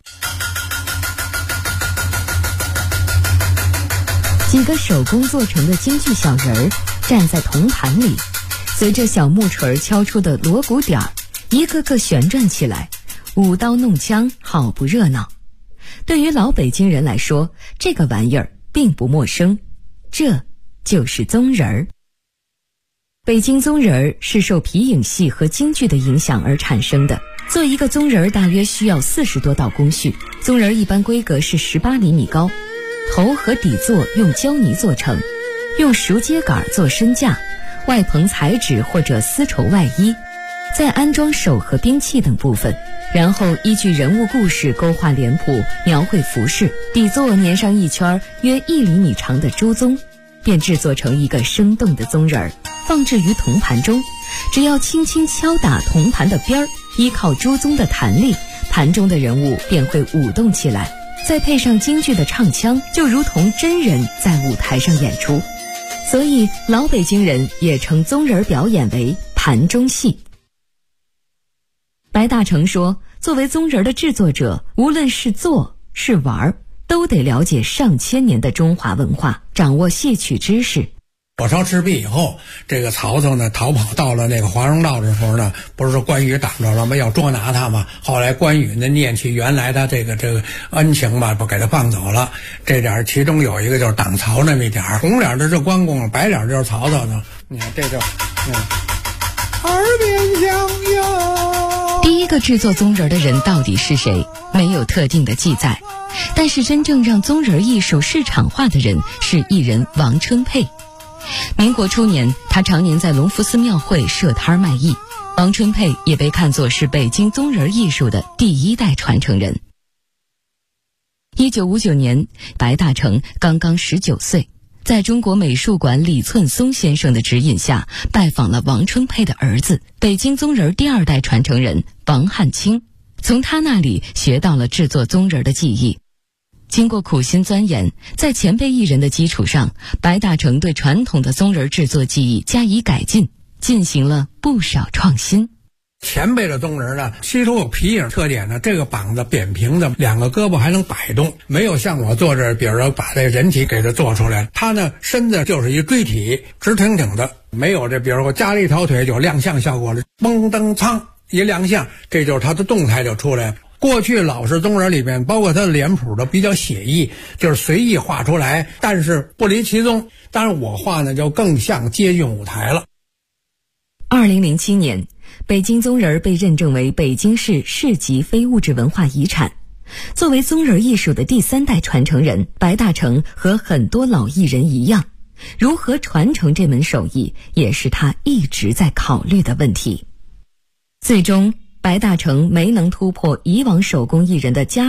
几个手工做成的京剧小人儿站在铜盘里，随着小木锤敲出的锣鼓点儿，一个个旋转起来，舞刀弄枪，好不热闹。对于老北京人来说，这个玩意儿并不陌生，这就是宗人儿。北京宗人儿是受皮影戏和京剧的影响而产生的。做一个宗人儿大约需要40多道工序，宗人儿一般规格是18厘米高，头和底座用胶泥做成，用熟秸秆做身架，外棚彩纸或者丝绸外衣，再安装手和兵器等部分，然后依据人物故事勾画脸谱，描绘服饰，底座粘上一圈约1厘米长的朱宗，便制作成一个生动的宗人儿，放置于铜盘中。只要轻轻敲打铜盘的边儿，依靠朱宗的弹力，盘中的人物便会舞动起来，再配上京剧的唱腔，就如同真人在舞台上演出。所以老北京人也称宗人表演为盘中戏。白大成说，作为宗人的制作者，无论是做是玩，都得了解上千年的中华文化，掌握戏曲知识。 火烧赤壁以后，这个曹操呢逃跑到了那个华容道的时候呢，不是说关羽挡着了吗？要捉拿他嘛。后来关羽呢念起原来他这个恩情吧，不给他放走了。这点其中有一个就是挡曹那么一点，红脸的是关公，白脸就是曹操呢。你看这就耳边响哟。 第一个制作宗人的人到底是谁？没有特定的记载，但是真正让宗人艺术市场化的人是艺人王春佩。民国初年，他常年在隆福寺庙会设摊卖艺。王春佩也被看作是北京宗人艺术的第1代传承人。1959年，白大成刚刚19岁，在中国美术馆李寸松先生的指引下，拜访了王春佩的儿子，北京宗人第2代传承人王汉卿，从他那里学到了制作宗人的技艺。经过苦心钻研，在前辈艺人的基础上，白大成对传统的宗人制作技艺加以改进，进行了不少创新。 前辈的宗人呢，其中有皮影特点呢，这个膀子扁平的，2个胳膊还能摆动，没有像我做这，比如说把这人体给它做出来，他呢身子就是一锥体，直挺挺的，没有这比如说加了一条腿就亮相效果了，嘣噔噌一亮相，这就是他的动态就出来了。过去老式宗人里面，包括他的脸谱都比较写意，就是随意画出来，但是不离其宗。当然我画呢就更像接近舞台了。 2007年，北京宗人被认证为北京市市级非物质文化遗产。作为宗人艺术的第3代传承人，白大成和很多老艺人一样，如何传承这门手艺，也是他一直在考虑的问题。最终白大成没能突破以往手工艺人的